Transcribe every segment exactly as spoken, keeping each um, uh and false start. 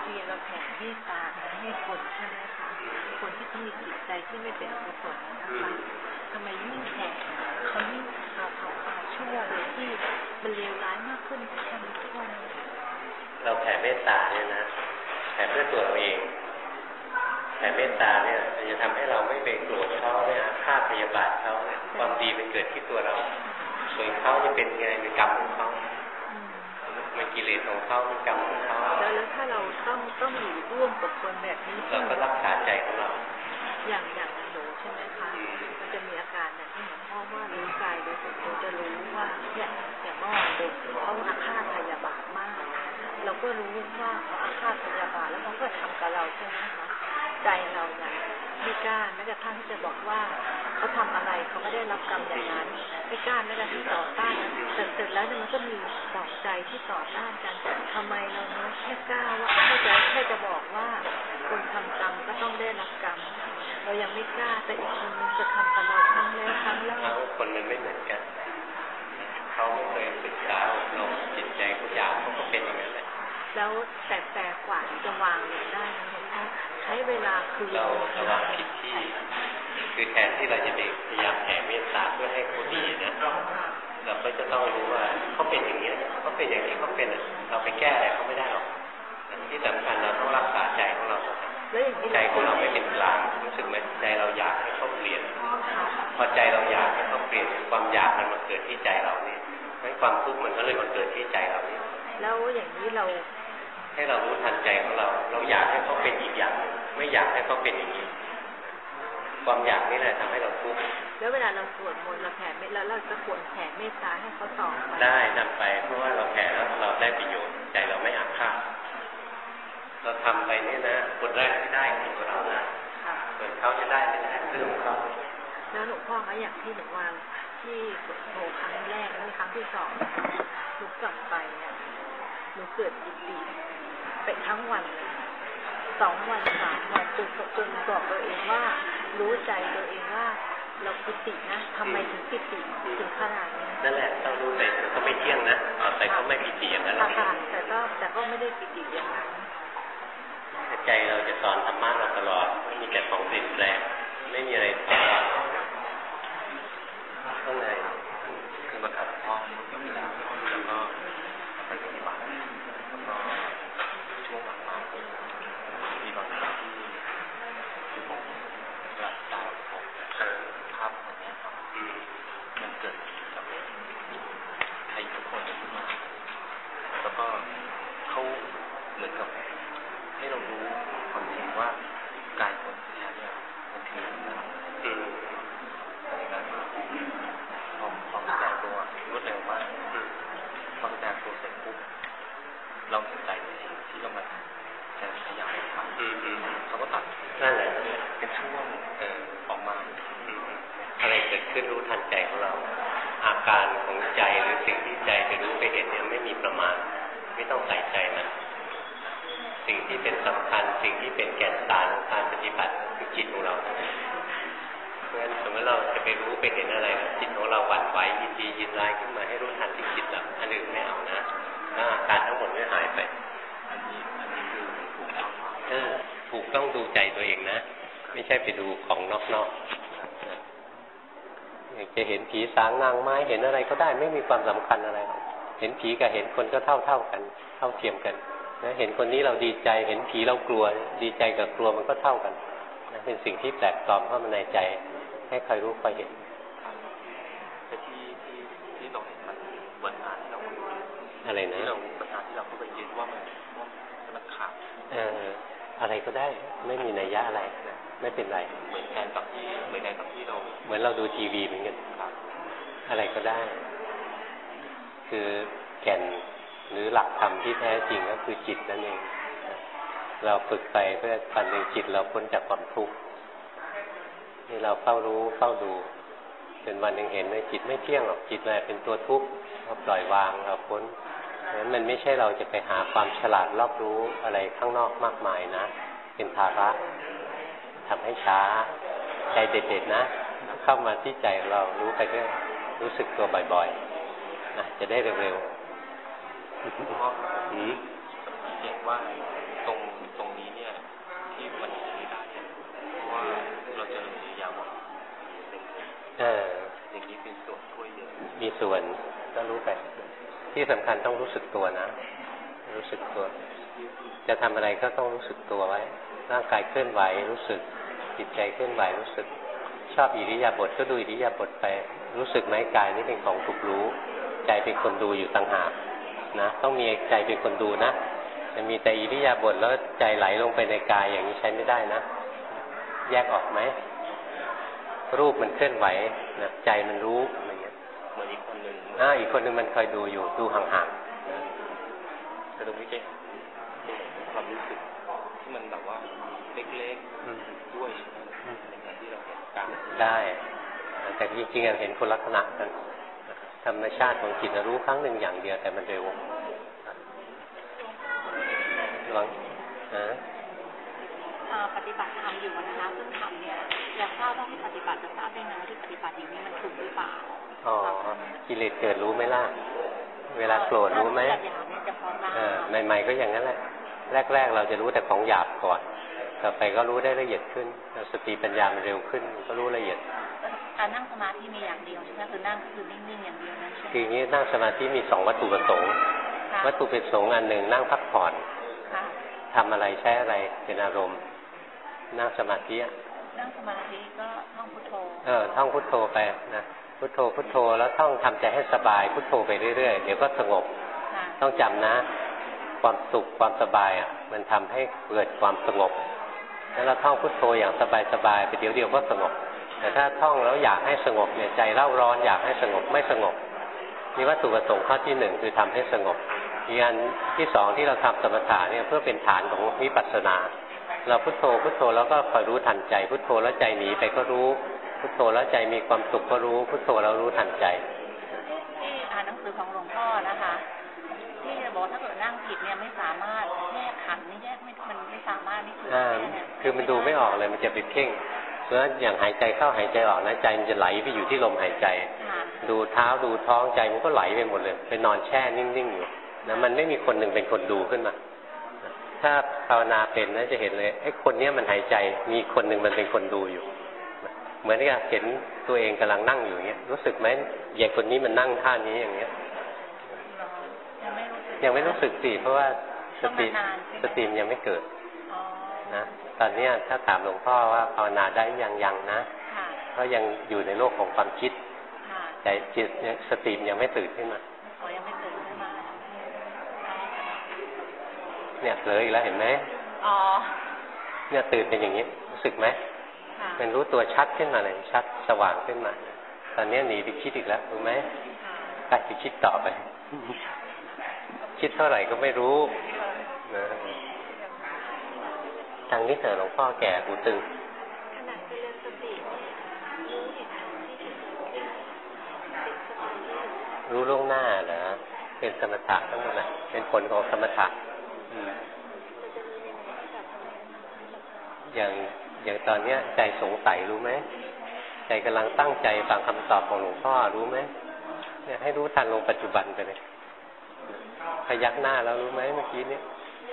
ทีเราแผ่เมตตาให้คนใช่ไหมคะคนที่เขามีจิตใจที่ไม่เป็นกุศลนะคะทำไมยิ่งแผ่เขายิ่งเอาเอาเอาชั่วเลยที่มันเลวร้ายมากขึ้นทุกวันทุกวันเราแผ่เมตตาเนี่ยนะแผ่เพื่อตัวเราเองแผ่เมตตาเนี่ยจะทำให้เราไม่ไปโกรธเขาไม่อาฆาตพยาบาทเขาความดีมันเกิดที่ตัวเราส่วนเขาจะเป็นไงเป็นกรรมของเขามันกิเลสของเขาเป็นกรรมของเขาแล้วแล้วถ้าเราต้องต้องอยู่ร่วมกับคนแบบนี้เราก็รักษาใจของเราอย่างอย่างหนูใช่ไหมคะมันจะมีอาการเนี่ยที่หลวงพ่อว่ารู้กายโดยส่วนตัวจะรู้ว่าเนี่ยอย่างเมื่อวานเด็กเขาอาฆาตพยาบาทมากเราก็รู้ว่าเขาอาฆาตพยาบาทแล้วเขาก็ทำกับเราใช่ไหมคะใจเราเนี่ยไม่กล้าแม้กระทั่งที่จะบอกว่าเขาทำอะไรเขาไม่ได้รับกรรมอย่างนั้นไม่กล้าแม้กระทั่งต่อต้านแต่เสร็จแล้วเนี่ยมันก็มีสองใจที่ต่อต้านกันทำไมเราเนาะแค่กล้าว่าแค่จะแค่จะบอกว่าคนทำกรรมก็ต้องได้รับกรรมเรายังไม่กล้าแต่อีกคนนึงจะทำกับเราครั้งแล้วครั้งเล่าคนมันไม่เหมือนกันเขาไม่เคยศึกษาอบรมจิตใจเขาอยากเขาก็เป็นอย่างนั้นแหละแล้วแต่แต่กว่าจะวางได้นะคะใช้เวลาคือเราระวังผิดที่คือแทนที่เราจะพยายามแผ่เมตตาเพื่อให้เขาดีนะเราก็จะต้องรู้ว่าเขาเป็นอย่างนี้เขาเป็นอย่างนี้เขาเป็นเราไปแก้อะไรเขาไม่ได้หรอกที่สำคัญเราต้องรักษาใจของเราใจของเราไม่เป็นกลางรู้สึกไหมใจเราอยากให้เขาเปลี่ยนพอใจเราอยากให้เขาเปลี่ยนความอยากมันมาเกิดที่ใจเราเนี่ยให้ความทุกข์มันก็เลยมาเกิดที่ใจเราเนี่ยแล้วอย่างนี้เราให้เรารู้ทันใจของเราเราอยากให้เขาเป็นอีกอย่างไม่อยากให้เขาเป็นอย่างนี้ความอยากนี่แหละทำให้เราทุกข์แล้วเวลาเราสวดมนต์เราแผ่เมตตาแล้วเราจะควรแผ่เมตตาให้เขาต่อไปได้นำไปเพราะว่าเราแผ่แล้วเราได้ประโยชน์ใจเราไม่อาฆาตเราทำไปนี่นะคนแรกที่ได้คือตัวเรานะส่วนเขาจะได้ไม่ได้เรื่องของเขาแล้วหลวงพ่อคะอย่างที่หนูวางที่สวดโมครั้งแรกและครั้งที่สองหนูกลับไปเนี่ยหนูเกิดปิติเป็นทั้งวันเลยสองวันสามวันจนจนบอกตัวเองว่ารู้ใจตัวเองว่าเราปิตินะทำไมถึงปิติถึงขนาดนี้นั่นแหละต้องรู้ไปเขาไม่เที่ยงนะแต่เขาไม่ปิติอย่างนั้นค่ะแต่ก็แต่ก็ไม่ได้ปิติอย่างนั้นใจเราจะสอนธรรมะเราตลอดไม่มีแต่ของเปลี่ยนแปลงไม่มีอะไรต่อข้างในคือมาถัดพ่อกับเวลาแล้วก็ไปปฏิบัติแล้วก็ช่วงหลังมามีบางครั้งที่ที่ผมหลับตาผมภาพคนนี้ครับมันเกิดกับใครทุกคนขึ้นมาแล้วก็เขาเหมือนกับให้เรารู้ความจริงว่ากายคนแท้เนี่ยมันคืออะไรอะไรนั้นพอพอแสดงตัวรวดเร็วมากพอแสดงตัวเสร็จปุ๊บเราสนใจในสิ่งที่กำลังจะพยายามทำเขาก็ตัดนั่นแหละเป็นช่วงเออออกมาอะไรเกิดขึ้นรู้ทันใจของเราอาการของใจหรือสิ่งที่ใจไปรู้ไปเห็นเนี่ยไม่มีประมาณไม่ต้องใส่ใจมันสิ่งที่เป็นสำคัญสิ่งที่เป็นแก่นสารของการปฏิบัติคือจิตของเราเพราะฉะนั้นสมมติเราจะไปรู้ไปเห็นอะไรจิตของเราหวั่นไหวยินดียินร้ายขึ้นมาให้รู้ทันที่จิตเราอันอื่นไม่เอานะแล้วอาการทั้งหมดไม่หายไปอันนี้อันนี้คือถูกต้องเออถูกต้องดูใจตัวเองนะไม่ใช่ไปดูของนอกๆจะเห็นผีสางนางไม้เห็นอะไรก็ได้ไม่มีความสำคัญอะไรเห็นผีกับเห็นคนก็เท่าเท่ากันเท่าเทียมกันนะเห็นคนนี้เราดีใจเห็นผีเรากลัวดีใจกับกลัวมันก็เท่ากันนะเป็นสิ่งที่แปลกปลอมเข้ามาในใจให้ใครรู้ใครเห็นแต่ที่ที่ที่เราเห็นมันเหมือนที่เราอะไรนะที่เราปัญหาที่เราเข้าไปยึดว่ามันว่ามันขาดเอออะไรก็ได้ไม่มีนัยยะอะไรนะไม่เป็นไรเหมือนแทนกับที่เหมือนแทนกับที่เราเหมือนเราดูทีวีเหมือนกันอะไรก็ได้คือแก่นหรือหลักธรรมที่แท้จริงก็คือจิตนั่นเองเราฝึกไปเพื่อวันหนึ่งจิตเราพ้นจากความทุกข์นี่เราเฝ้ารู้เฝ้าดูจนวันหนึ่งเห็นว่าจิตไม่เที่ยงหรอกจิตมันเป็นตัวทุกข์เราปล่อยวางเราพ้นเพราะฉะนั้นมันไม่ใช่เราจะไปหาความฉลาดรอบรู้อะไรข้างนอกมากมายนะเป็นภาระทำให้ช้าใจเด็ดๆนะเข้ามาที่ใจเรารู้ไปเรื่อยรู้สึกตัวบ่อยๆนะจะได้เร็วๆเพราะสังเกตว่าตรงส่วนก็รู้ไปที่สำคัญต้องรู้สึกตัวนะรู้สึกตัวจะทำอะไรก็ต้องรู้สึกตัวไว้ร่างกายเคลื่อนไหวรู้สึกจิตใจเคลื่อนไหวรู้สึกชอบอิริยาบถก็ดูอิริยาบถไปรู้สึกไหมกายนี่เป็นของถูกรู้ใจเป็นคนดูอยู่ต่างหากนะต้องมีใจเป็นคนดูนะมันมีแต่อิริยาบถแล้วใจไหลลงไปในกายอย่างนี้ใช้ไม่ได้นะแยกออกไหมรูปมันเคลื่อนไหวนะใจมันรู้อะไรเงี้ยเหมือนอีกคนหนึ่งอ่าอีกคนหนึ่งมันคอยดูอยู่ดูห่างๆแต่ตรงนี้แกความรู้สึกที่มันแบบว่าเล็กๆด้วยในการที่เราเห็นการได้แต่จริงๆเห็นคนลักษณะกันธรรมชาติของจิตรู้ครั้งหนึ่งอย่างเดียวแต่มันเร็วลองนะปฏิบัติธรรมอยู่นะคะซึ่งธรรมเนี่ยอยากทราบว่าที่ปฏิบัติจะทราบได้ไงว่าที่ปฏิบัติอย่างนี้มันถูกหรือเปล่าอ๋อกิเลสเกิดรู้ไหมล่ะเวลาโกรธรู้ไหมเออใหม่ๆก็อย่างนั้นแหละแรกๆเราจะรู้แต่ของหยาบก่อนต่อไปก็รู้ได้ละเอียดขึ้นสติปัญญามันเร็วขึ้นก็รู้ละเอียดการนั่งสมาธิมีอย่างเดียวใช่ไหมคือนั่งคือนิ่งๆอย่างเดียวนั่นใช่ไหมคืออย่างนี้นั่งสมาธิมีสองวัตถุประสงค์วัตถุประสงค์อันหนึ่งนั่งพักผ่อนทำอะไรใช้อะไรเป็นอารมณ์นั่งสมาธินั่งสมาธิก็ท่องพุทโธเออท่องพุทโธไปนะพุทโธพุทโธแล้วท่องทำใจให้สบายพุทโธไปเรื่อยๆเดี๋ยวก็สงบต้องจำนะความสุขความสบายอ่ะมันทำให้เกิดความสงบแล้วเราท่องพุทโธอย่างสบายๆไปเดี๋ยวเดียวก็สงบแต่ถ้าท่องแล้วอยากให้สงบเนี่ยใจเร่าร้อนอยากให้สงบไม่สงบนี่วัตถุประสงค์ข้อที่หนึ่งคือทำให้สงบอีกอันที่สองที่เราทำสมถะเนี่ยเพื่อเป็นฐานของวิปัสสนาเราพุทโธพุทโธแล้วก็คอยรู้ทันใจพุทโธแล้วใจหนีไปก็รู้พุทโธแล้วใจมีความสุขก็รู้พุทโธแล้วรู้ทันใจที่อ่านหนังสือของหลวงพ่อนะคะที่บอกถ้าเกิดนั่งผิดเนี่ยไม่สามารถแยกขันธ์ไม่แยกไม่มันไม่สามารถนี่คือคือมันดูไม่ออกเลยมันจะไปเพ่งเพราะฉะนั้นอย่างหายใจเข้าหายใจออกนะใจมันจะไหลไปอยู่ที่ลมหายใจดูเท้าดูท้องใจมันก็ไหลไปหมดเลยไปนอนแช่นิ่งๆอยู่นะมันไม่มีคนหนึ่งเป็นคนดูขึ้นมาถ้าภาวนาเป็นนะจะเห็นเลยไอ้คนนี้มันหายใจมีคนหนึ่งมันเป็นคนดูอยู่เหมือนกับเห็นตัวเองกำลังนั่งอยู่อย่างเงี้ยรู้สึกไหมอย่างคนนี้มันนั่งท่านี้อย่างเงี้ยยังไม่รู้สึกสิเพราะว่าสติสติยังไม่เกิดนะตอนนี้ถ้าถามหลวงพ่อว่าภาวนาได้ยังยังนะเพราะยังอยู่ในโลกของความคิดแต่จิตสติยังไม่ตื่นขึ้นมาเนี่ยเผลออีกแล้วเห็นไหมอ๋อเนี่ยตื่นเป็นอย่างนี้รู้สึกไหมมันรู้ตัวชัดขึ้นมาเลยชัดสว่างขึ้นมาตอนนี้หนีไปคิดอีกแล้วรู้ไหมไปไปคิดต่อไปคิดเท่าไหร่ก็ไม่รู้นะทางนี้เถอะหลวงพ่อแก่หูตึงขณะที่เรียนสติรู้เหตุการณ์ที่จะรู้ล่วงหน้าเหรอเป็นสมถะทั้งหมดนะเป็นผลของสมถะอย่างอย่างตอนเนี้ยใจสงสัยรู้ไหมใจกำลังตั้งใจฟังคำตอบของหลวงพ่อรู้ไหมเนี่ยให้รู้ทันลงปัจจุบันไปเลยพยักหน้าแล้วรู้ไหมเมื่อกี้นี้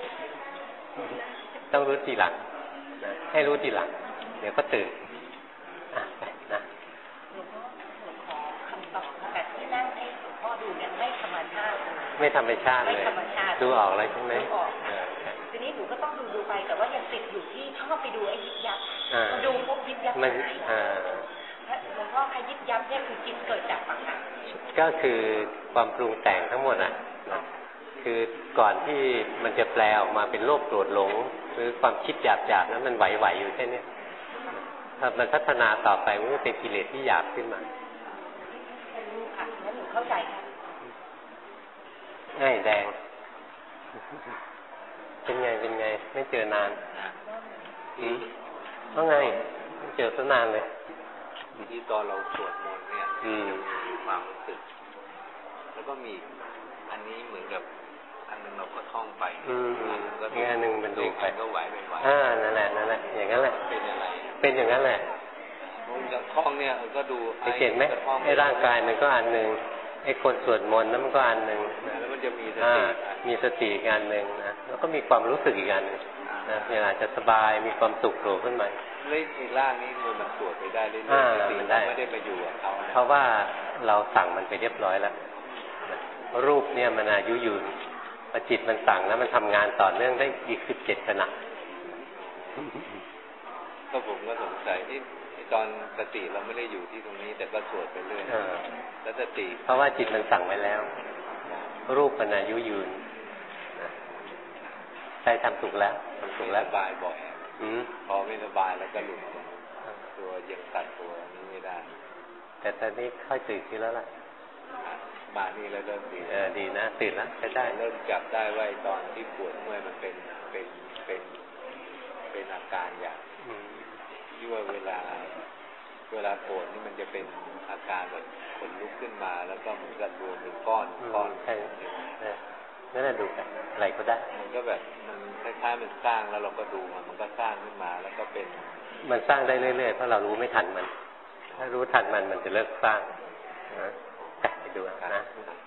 ต้องรู้ทีหลังนะให้รู้ทีหลังเดี๋ยวก็ตื่นอ่ะไปนะหลวงพ่อขอคำตอบแต่ที่นั่งให้หลวงพ่อดูเนี่ยไม่ธรรมชาติไม่ธรรมชาติเลยดูออกเลยใช่ไหมทีนี้หนูก็ต้องดูดูไปแต่ว่ายังติดอยู่ที่ชอบไปดูไอ้ยิบยับดูพวกยิบยับหายหลวงพ่อใครยิบยับเนี่ยคือจิตเกิดจากอะไรก็คือความปรุงแต่งทั้งหมดอ่ะคือก่อนที่มันจะแปลออกมาเป็นโลภโกรธหลงหรือความคิดหยาบๆนั้นมันไหวๆอยู่แค่นี้ถ้ามันพัฒนาต่อไปมันก็เป็นกิเลสที่หยาบขึ้นมารู้ค่ะงั้นหนูเข้าใจค่ะง่ายแดงเป็นไงเป็นไงไม่เจอนานอืมว่าไงไม่เจอซะนานเลยที่ตอนเราสวดมนต์เนี่ยจะมีความรู้สึกแล้วก็มีอันนี้เหมือนกับอันนึงเราก็ท่องไปอืมอีกอันนึงมันดูไปก็ไหวไปไหวอ่านั่นแหละนั่นแหละอย่างนั้นแหละเป็นอะไรเป็นอย่างนั้นแหละอย่างท่องเนี่ยก็ดูเห็นไหมไอ้ร่างกายมันก็อันนึงไอ้คนสวดมนต์นั่นมันก็อันนึงแล้วมันจะมีสติมีสติอีกอันนึงนะแล้วก็มีความรู้สึกอีกอันนึงนะเวลาจะสบายมีความสุขโผล่ขึ้นมาเรื่องในร่างนี้มันสวดไปได้เรื่อยๆมันได้ไม่ได้ไปอยู่กับเขาเพราะว่าเราสั่งมันไปเรียบร้อยแล้วรูปเนี่ยมันอายุยืนพอจิตมันสั่งแล้วมันทำงานต่อเนื่องได้อีกสิบเจ็ดขณะก็ผมก็สงสัยที่ตอนสติเราไม่ได้อยู่ที่ตรงนี้แต่ก็สวดไปเรื่อยแล้วสติเพราะว่าจิตมันสั่งไว้แล้วรูปมันอายุยืนใจทำถูกแล้วทำถูกแล้วสบายบ่อยพอไม่สบายแล้วก็หลุดตัวยังตัดตัวนี้ไม่ได้แต่ตอนนี้ค่อยตื่นขึ้นแล้วล่ะมานี่แล้วเริ่มดีเออดีนะตื่นแล้วใช้ได้เริ่มจับได้ว่าตอนที่ปวดเมื่อยมันเป็นเป็นเป็นเป็นอาการอย่างที่ว่าเวลาเวลาปวดนี่มันจะเป็นอาการแบบขนลุกขึ้นมาแล้วก็เหมือนกับรวมเป็นก้อนก้อนใช่นั่นแหละดูกันอะไรก็ได้มันก็แบบมันคล้ายๆมันสร้างแล้วเราก็ดูมันมันก็สร้างขึ้นมาแล้วก็เป็นมันสร้างได้เรื่อยๆเพราะเรารู้ไม่ทันมันถ้ารู้ทันมันมันจะเลิกสร้างนะไปดูนะ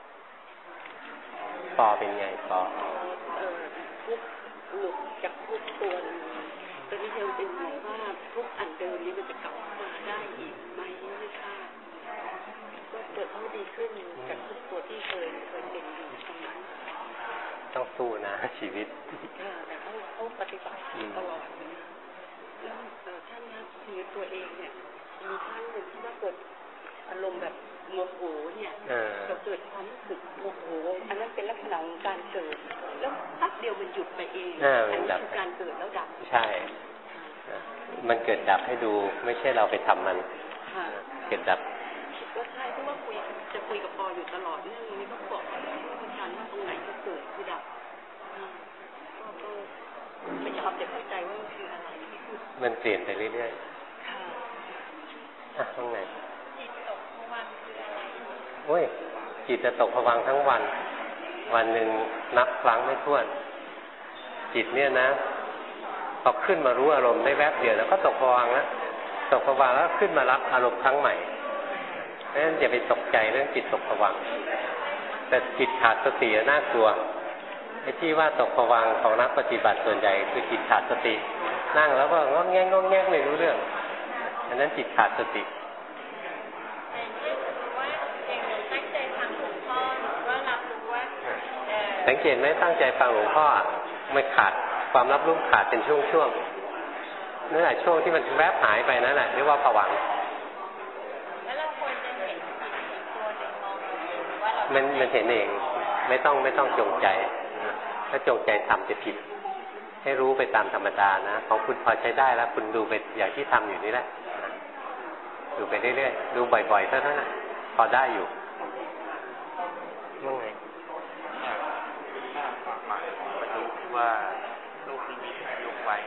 ปอเป็นไงปอเอ่อทุกหลุดจากทุกตัวตอนนี้ยังเป็นห่วงว่าทุกอันเดิมนี้มันจะกลับมาได้อีกไหมไม่ทราบก็เกิดเขาดีขึ้นจากทุกตัวที่เคยเคยเป็นอยู่ตรงนั้นต้องสู้นะชีวิตแต่เขาเขาปฏิบัติตลอดแล้วท่านนะคือตัวเองเนี่ยมีครั้งหนึ่งที่ว่าเกิดอารมณ์แบบโมโหเนี่ยเราเกิดความรู้สึกโมโหอันนั้นเป็นลักษณะของการเกิดแล้วพักเดียวมันหยุดไปเองอันนี้คือการเกิดแล้วดับใช่มันเกิดดับให้ดูไม่ใช่เราไปทำมันเกิดดับก็ใช่เพราะว่าคุยจะคุยกับปออยู่ตลอดเรื่องนี้ก็บอกว่าอาจารย์ว่าตรงไหนก็เกิดคือดับก็ก็ไม่ยอมจะเข้าใจว่าคืออะไรมันเปลี่ยนไปเรื่อยๆค่ะอ่ะตรงไหนจิตตกภวังค์คืออะไรโอ้ยจิตจะตกภวังค์ทั้งวันวันหนึ่งนับครั้งไม่ถ้วนจิตเนี่ยนะพอขึ้นมารู้อารมณ์ได้แวบเดียวแล้วก็ตกภวังค์แล้วตกภวังค์แล้วขึ้นมารับอารมณ์ครั้งใหม่เพราะฉะนั้นอย่าไปตกใจเรื่องจิตตกภวังค์แต่จิตขาดสติน่ากลัวไอ้ที่ว่าตกภวังค์ของนักปฏิบัติส่วนใหญ่คือจิตขาดสตินั่งแล้วก็งอแงงงอแงงไม่รู้เรื่องอันนั้นจิตขาดสติสังเกตไหมตั้งใจฟังหลวงพ่อไม่ขาดความรับรู้ขาดเป็นช่วงๆนั่นแหละช่วงที่มันแวบหายไปนั่นแหละเรียกว่าภวังค์แล้วเราควรจะเห็นจิตอีกตัวหนึ่งมองหรือว่าเรามันมันเห็นเองไม่ต้องไม่ต้องจงใจถ้าจงใจทำจะผิดให้รู้ไปตามธรรมดานะของคุณพอใช้ได้แล้วคุณดูไปอย่างที่ทำอยู่นี่แหละดูไปเรื่อยๆดูบ่อยๆเท่านั้นนะพอได้อยู่ว่าไงว่าลูกนิมิตยกไว้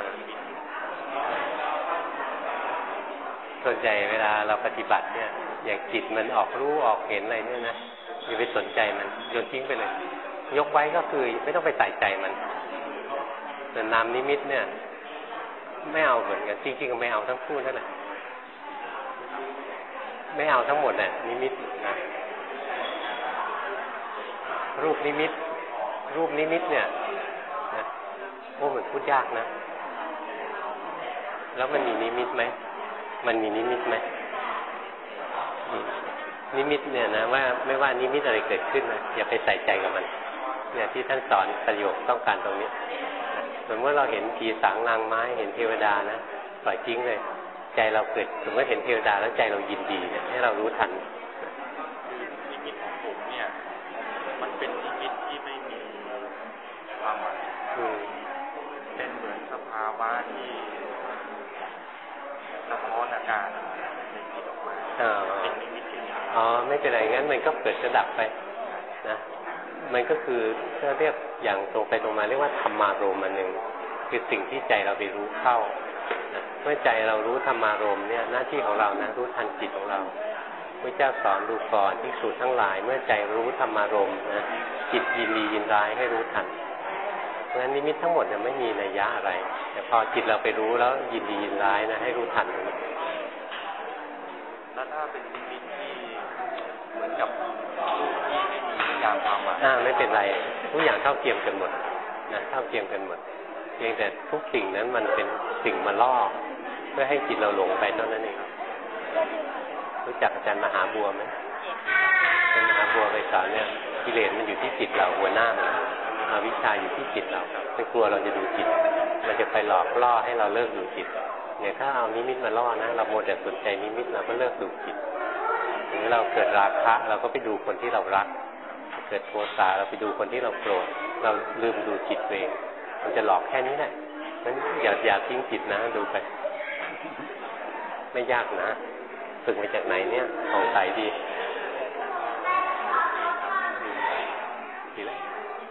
ส่วนใหญ่เวลาเราปฏิบัติเนี่ยอย่างจิตมันออกรู้ออกเห็นอะไรเนี่ยนะอย่าไปสนใจมันโยนทิ้งไปเลยยกไว้ก็คือไม่ต้องไปใส่ใจมันแต่นามนิมิตเนี่ยไม่เอาเหมือนกันจริงๆก็ไม่เอาทั้งคู่นั่นแหละไม่เอาทั้งหมดเนี่ยนิมิตนะรูปนิมิตรูปนิมิตเนี่ยนะโอ้มันพูดยากนะแล้วมันมีนิมิตไหมมันมีนิมิตไหมนิมิตเนี่ยนะว่าไม่ว่านิมิตอะไรเกิดขึ้นนะอย่าไปใส่ใจกับมันเนี่ยที่ท่านสอนประโยคต้องการตรงนี้สมมติเราเห็นผีสางนางไม้เห็นเทวดานะปล่อยทิ้งเลยใจเราเกิดสมมติเห็นเทวดาแล้วใจเรายินดีเนี่ยให้เรารู้ทันนิมิตของผมเนี่ยมันเป็นนิมิตที่ไม่มีความหมายเป็นเหมือนสภาวะที่สะท้อนอาการในจิตออกมาเป็นนิมิตอ๋อไม่เป็นไรงั้นมันก็เกิดจะดับไปนะมันก็คือถ้าเรียกอย่างตรงไปตรงมาเรียกว่าธรรมารมณ์อันหนึ่งคือสิ่งที่ใจเราไปรู้เข้านะเมื่อใจเรารู้ธรรมารมณ์เนี่ยหน้าที่ของเรานะรู้ทันจิตของเราพระเจ้าสอนดูก่อนภิกษุทั้งหลายเมื่อใจรู้ธรรมารมณ์นะจิตยินดียินร้ายให้รู้ทันเพราะฉะนั้นนิมิตทั้งหมดเนี่ยไม่มีนัยยะอะไรแต่พอจิตเราไปรู้แล้วยินดียินร้ายนะให้รู้ทันแล้วถ้าเป็นนิมิตที่เหมือนกับรูปที่ไม่มีนิยามความหมายอ่าไม่เป็นไรทุกอย่างเท่าเทียมกันหมดนะเท่าเทียมกันหมดเพียงแต่ทุกสิ่งนั้นมันเป็นสิ่งมาล่อเพื่อให้จิตเราหลงไปเท่านั้นเองรู้จักอาจารย์มหาบัวไหมเป็นมหาบัวไปสอนเนี่ยกิเลสมันอยู่ที่จิตเราหัวหน้ามันอวิชชาอยู่ที่จิตเราไม่กลัวเราจะดูจิตมันจะไปหลอกล่อให้เราเลิกดูจิตเนี่ยถ้าเอานิมิตมาล่อนะเราโมแต่สนใจนิมิตเราก็เลิกดูจิตหรือเราเกิดราคะเราก็ไปดูคนที่เรารักเกิดโทสะเราไปดูคนที่เราโกรธเราลืมดูจิตเองมันจะหลอกแค่นี้แหละนั้นอย่าอย่าทิ้งจิตนะดูไปไม่ยากนะฝึกมาจากไหนเนี่ยของใสดีดีแล้ว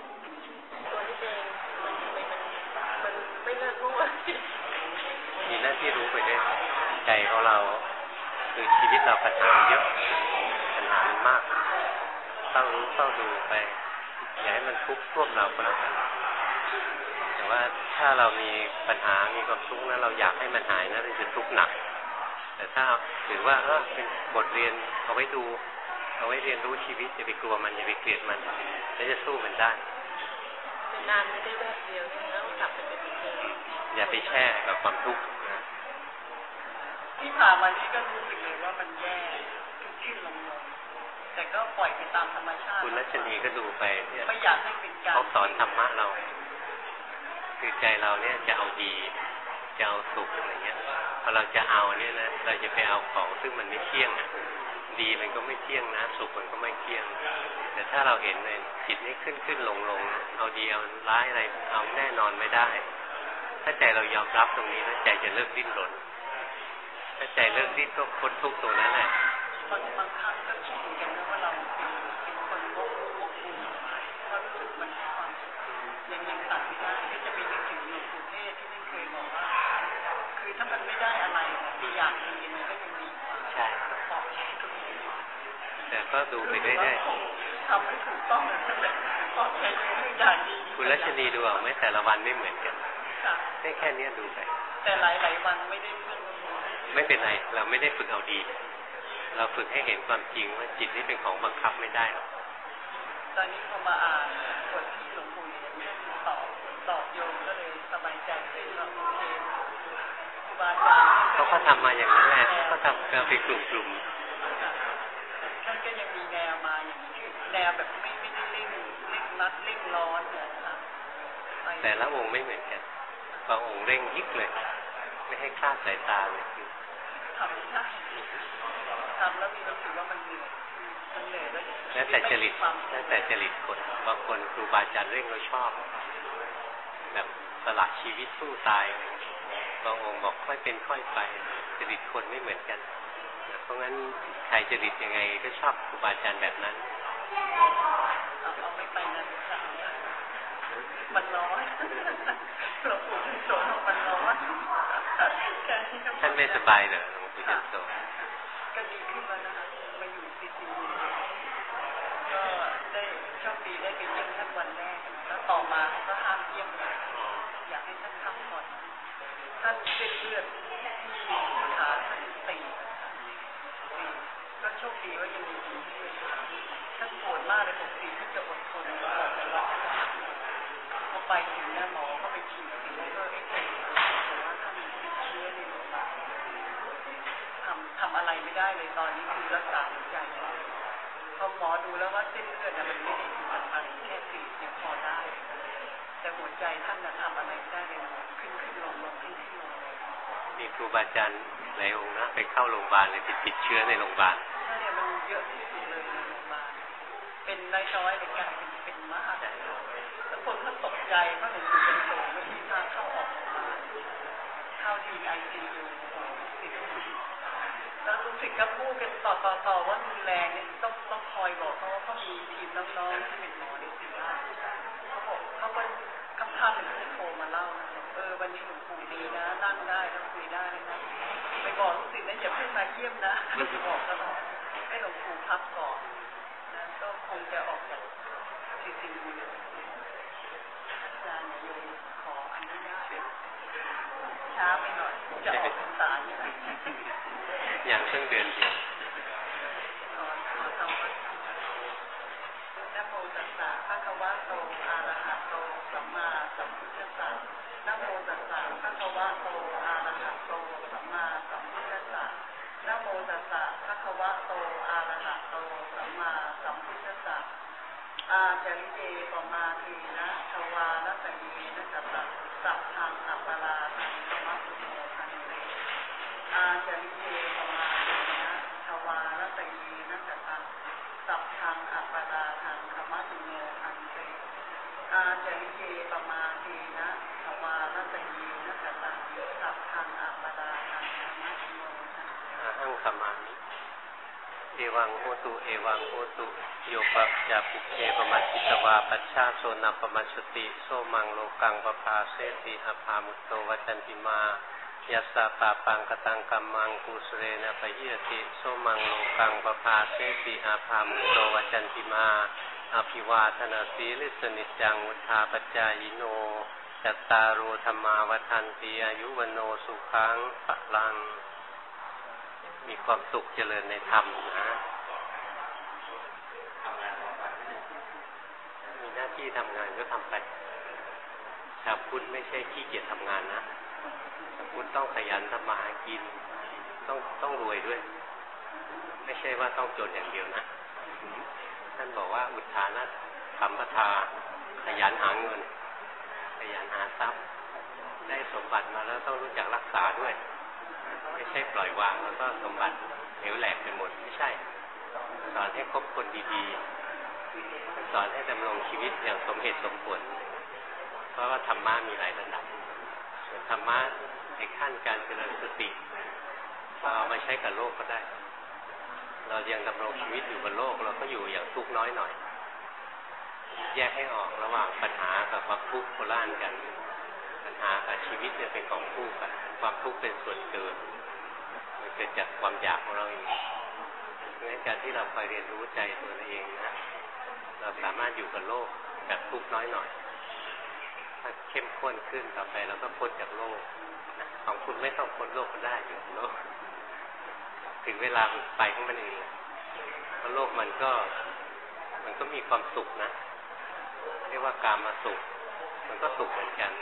มีหน้าที่รู้ไปด้วยใจของเราคือชีวิตเราปัญหาเยอะปัญหามันมากต้องรู้ต้องดูไปอย่าให้มันทุกข์ท่วมเราก็แล้วกันแต่ว่าถ้าเรามีปัญหามีความทุกข์นะเราอยากให้มันหายนะเราจะทุกข์หนักแต่ถ้าถือว่าเออเป็นบทเรียนเอาไว้ดูเอาไว้เรียนรู้ชีวิตอย่าไปกลัวมันอย่าไปเกลียดมันแล้วจะสู้มันได้นานไม่ได้แบบเดียวแล้วกลับไปเป็นเดิมอย่าไปแช่กับความทุกข์นะที่ผ่านมานี้ก็รู้สึกเลยว่ามันแย่ขึ้นลงลงแต่ก็ปล่อยไปตามธรรมชาติคุณรัชนีก็ดูไปเนี่ยไม่อยากให้เป็นการเขาสอนธรรมะเราคือใจเราเนี่ยจะเอาดีจะเอาสุขอะไรเงี้ยพอเราจะเอาเนี่ยนะเราจะไปเอาของซึ่งมันไม่เที่ยงดีมันก็ไม่เที่ยงนะสุขมันก็ไม่เที่ยงแต่ถ้าเราเห็นเลยจิตนี้ขึ้นขึ้นลงลงเอาดีเอาร้ายอะไรเอาแน่นอนไม่ได้ถ้าใจเรายอมรับตรงนี้แล้วใจจะเลิกดิ้นรนถ้าใจเลิกดิ้นก็พ้นทุกข์ตรงนั้นแหละบางบางครั้งก็คิดเหมือนกันนะว่าเราเป็นเป็นคนโลภโลภบุญว่ารู้สึกมันให้ความสุขยังยังตัดไม่ได้ก็จะไปนึกถึงหลวงปู่เทศที่ท่านเคยบอกว่าคือถ้ามันไม่ได้อะไรที่อยากดีมันก็ยังดีใช่แต่ก็ดูไปเรื่อยๆทำให้ถูกต้องเลยตอบใจทุกอย่างดีคุณรัชนีดูเอาไหมแต่ละวันไม่เหมือนกันได้แค่นี้ดูไปแต่หลายๆวันไม่ได้เพื่อนไม่เป็นไรเราไม่ได้ฝึกเอาดีเราฝึกให้เห็นความจริงว่าจิตนี่เป็นของบังคับไม่ได้หรอกตอนนี้พอมาอ่านบทที่หลวงปู่เรียนตอบตอบโยมก็เลยสบายใจขึ้นว่าโอเคครูบาอาจารย์เขาก็ทำมาอย่างนั้นแหละเขาทำกันเป็นกลุ่มๆท่านก็ยังมีแนวมาอย่างนี้แนวแบบไม่ไม่ได้เร่งเร่งรัดเร่งร้อนเนี่ยค่ะแต่ละองค์ไม่เหมือนกันบางองค์เร่งยิกเลยไม่ให้คลาดสายตาเลยคือทำไม่ได้ทำแล้วมีรู้สึกว่ามันเหนื่อยมันเหนื่อยแล้วแล้วแต่จริตแล้วแต่จริตคนบางคนครูบาอาจารย์เร่งเราชอบแบบสละชีวิตสู้ตายบางองค์บอกค่อยเป็นค่อยไปจริตคนไม่เหมือนกันเพราะงั้นใครจริตยังไงก็ชอบครูบาอาจารย์แบบนั้นเอาไม่ไปนั่นมันร้อนหลวงปู่ท่านสอนมันร้อนท่านไม่สบายเหรอหลวงปู่ท่านสอนก็ดีขึ้นแล้วนะคะมาอยู่ซีซีก็ได้โชคดีได้ไปเยี่ยมท่านวันแรกแล้วต่อมาเขาก็ห้ามเยี่ยมอยากให้ท่านพักผ่อนท่านเส้นเลือดที่ขาท่านตีก็โชคดีว่ายังมีดีท่านปวดมากเลยปกติท่านจะอดทนบอกเลยว่าพอไปถึงเนี่ยหมอก็ไปฉีดสีแล้วก็เอ็กซเรย์แต่ว่าท่านติดเชื้อในโรงพยาบาลทำทำอะไรไม่ได้เลยตอนนี้คือรักษาหัวใจพอหมอดูแล้วว่าเส้นเลือดมันไม่ได้ถูกอะไรแค่ตีบยังพอได้แต่หัวใจท่านน่ะทำอะไรไม่ได้เลยขึ้นขึ้นลงลงขึ้นขึ้นลงมีครูบาอาจารย์หลายองค์นะไปเข้าโรงพยาบาลเลยติดติดเชื้อในโรงพยาบาลใช่เนี่ยมันเยอะที่สุดเลยในโรงพยาบาลเป็นน้อยๆเลยกลายเป็นเป็นมากแล้วคนก็ตกใจเพราะหลวงปู่เป็นโสมไม่มีทางเข้าออกมาเข้าทีไอซียูแล้วรู้สึกก็พูดกันต่อต่อต่อว่ารุนแรงเนี่ยต้องต้องคอยบอกเขาว่าเขามีทีมน้องๆที่เป็นหมอในศิลป์เขาบอกเขาก็คำท่าเป็นที่โทรมาเล่านะเออวันนี้หลวงปู่ดีนะนั่งได้แล้วคุยได้เลยนะไปบอกลูกศิษย์นะอย่าเพิ่งมาเยี่ยมนะบอกตลอดให้หลวงปู่พักก่อนนะก็คงจะออกจากซีซียูอาจารย์โยมขออนุญาตช้าไปหน่อยจะออกพรรษาอย่างไรอย่างเพิ่งเดือนเดียวนะโมตัสสะภะคะวะโตอะระหะโตสัมมาสัมพุทธัสสะนะโมตัสสะภะคะวะโตอะระหะโตสัมมาสัมพุทธัสสะนะโมตัสสะภะคะวะโตอะระหะโตสัมมาสัมพุทธัสสะอาจาริเจปมาทีนะทวารัตยีนะจัตตะสัพพังอัปปาราทังธรรมะสุโมทันเตอาจาริเจปมาทีนะทวารัตยีนะจัตตะสัพพังอัปปาราทังธรรมะสุโมทันเตอาจาริเจปมาทีนะทวารัตยีนะจัตตะสัพพังอัปปาราทังธรรมะสุโมทันเตอาหังสมามิเอวังโหตุเอวังโหตุโยปะยาปุเคปมัสสิตวาปัชชาโสนปมัสสติโสมังโลกังปภาเสติอภามุตโตวัจันติมายัสสะปาปังกตังกัมมังกุสเรนะปะยิติโสมังโลกังปภาเสติอภามุตโตวัจันติมาอภิวาทนาสีลิสนิจังวุธาปจายโนจัตตารโอธรรมาวัฏันติอายุวโนสุขังพลังมีความสุขเจริญในธรรมนะมีหน้าที่ทำงานก็ทำไปชาวพุทธไม่ใช่ขี้เกียจทำงานนะชาวพุทธต้องขยันทำมาหากินต้องต้องรวยด้วยไม่ใช่ว่าต้องจนอย่างเดียวนะท่านบอกว่าอุทานะสัมปทาขยันหาเงินขยันหาทรัพย์ได้สมบัติมาแล้วต้องรู้จักรักษาด้วยไม่ใช่ปล่อยวางแล้วก็สมบัติเหลวแหลกไปหมดไม่ใช่สอนให้คบคนดีๆสอนให้ดำรงชีวิตอย่างสมเหตุสมผลเพราะว่าธรรมะมีหลายระดับส่วนธรรมะในขั้นการเจริญสติเราเอามาใช้กับโลกก็ได้เรายังดำรงชีวิตอยู่บนโลกเราก็อยู่อย่างทุกข์น้อยหน่อยแยกให้ออกระหว่างปัญหากับความทุกข์โคล่านกันปัญหากับชีวิตเนี่ยเป็นของคู่กันความทุกข์เป็นส่วนเกิดมันเกิดจากความอยากของเราเองในการที่เราคอยเรียนรู้ใจตัวเองนะเราสามารถอยู่กับโลกแบบทุกข์น้อยหน่อยถ้าเข้มข้นขึ้นต่อไปเราก็พ้นจากโลกของคุณไม่ต้องพ้นโลกก็ได้อยู่กับโลกถึงเวลามันไปของมันเองเพราะโลกมันก็มันก็มีความสุขนะเรียกว่ากามาสุขมันก็สุขเหมือนกัน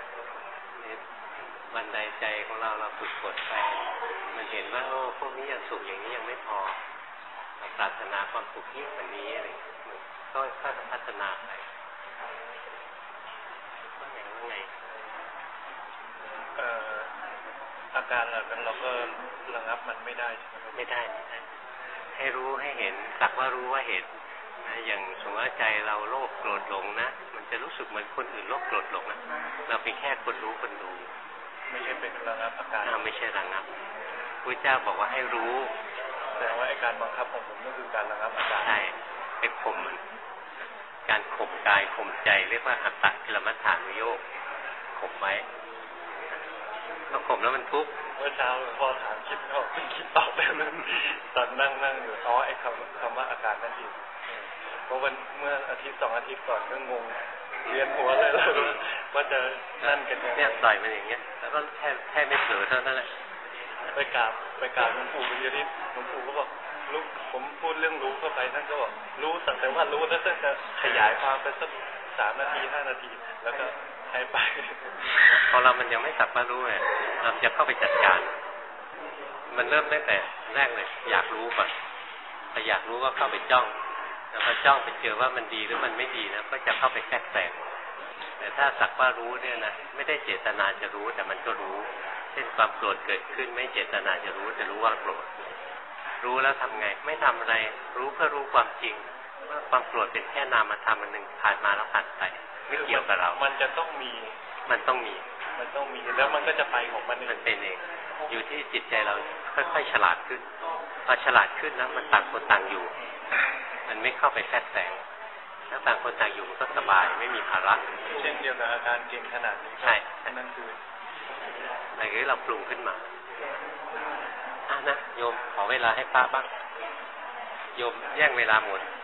วันใดใจของเราเราฝึกฝนไปมันเห็นว่าโอ้พวกนี้ยังสุขอย่างนี้ยังไม่พอเราปรารถนาความสุขยิ่งกว่านี้อะไรก็ค่อยพัฒนาไปว่าไงว่าไงเอ่ออาการเหล่านั้นเราก็ระงับมันไม่ได้ใช่ไหมไม่ได้ไม่ได้ให้รู้ให้เห็นสักว่ารู้ว่าเห็นนะอย่างสมมติว่าใจเราโลภโกรธหลงนะมันจะรู้สึกเหมือนคนอื่นโลภโกรธหลงนะเราเป็นแค่คนรู้คนดูไม่ใช่เป็นระงับอาการไม่ใช่ระงับพระเจ้าบอกว่าให้รู้แต่ว่าไอ้การบังคับของผมก็คือการระงับอาการใช่ไปข่มมันการข่มกายข่มใจเรียกว่าอัตตกิลมัฏฐานุโยคข่มไว้พอข่มแล้วมันทุกข์เมื่อเช้าพ่อถามคิดเขาคิดตอบแบบนั้นตอนนั่งนั่งอยู่อ๋อไอ้คำคำว่าอาการนั่นเองเพราะวันเมื่ออาทิตย์สองอาทิตย์ก่อนก็งงเรียนหัวเลยแล้วว่าจะนั่นกันยังไงเนี่ยปล่อยมันอย่างเงี้ยแล้วก็แค่แค่ไม่เผลอเท่านั้นแหละไปกราบไปกราบหลวงปู่วิญญาณิหลวงปู่ก็บอกรู้ผมพูดเรื่องรู้เข้าไปท่านก็บอกรู้สักแต่ว่ารู้แล้วท่านจะขยายความไปสักสามนาทีห้านาทีแล้วก็ให้ไปพอเรามันยังไม่สักว่ารู้เนี่ยเราจะเข้าไปจัดการมันเริ่มตั้งแต่แรกเลยอยากรู้ก่อนพออยากรู้ก็เข้าไปจ้องแล้วพอจ้องไปเจอว่ามันดีหรือมันไม่ดีนะก็จะเข้าไปแทรกแซงแต่ถ้าสักว่ารู้เนี่ยนะไม่ได้เจตนาจะรู้แต่มันก็รู้เช่นความโกรธเกิดขึ้นไม่เจตนาจะรู้จะรู้ว่าโกรธรู้แล้วทำไงไม่ทำอะไรรู้เพื่อรู้ความจริงว่าความโกรธเป็นแค่นามธรรมอันหนึ่งผ่านมาแล้วผ่านไปไม่เกี่ยวกับเรามันจะต้องมีมันต้องมีมันต้องมีแล้วมันก็จะไปของมันมันเป็นเองอยู่ที่จิตใจเราค่อยๆฉลาดขึ้นพอฉลาดขึ้นแล้วมันต่างคนต่างอยู่มันไม่เข้าไปแทรกแซงถ้าต่างคนต่างอยู่มันก็สบายไม่มีภาระเช่นเดียวกับอาการเก่งขนาดนี้ใช่นั่นคืออะไรที่เราปรุงขึ้นมาอ่ะนะโยมขอเวลาให้ป้าบ้างโยมแย่งเวลาหมด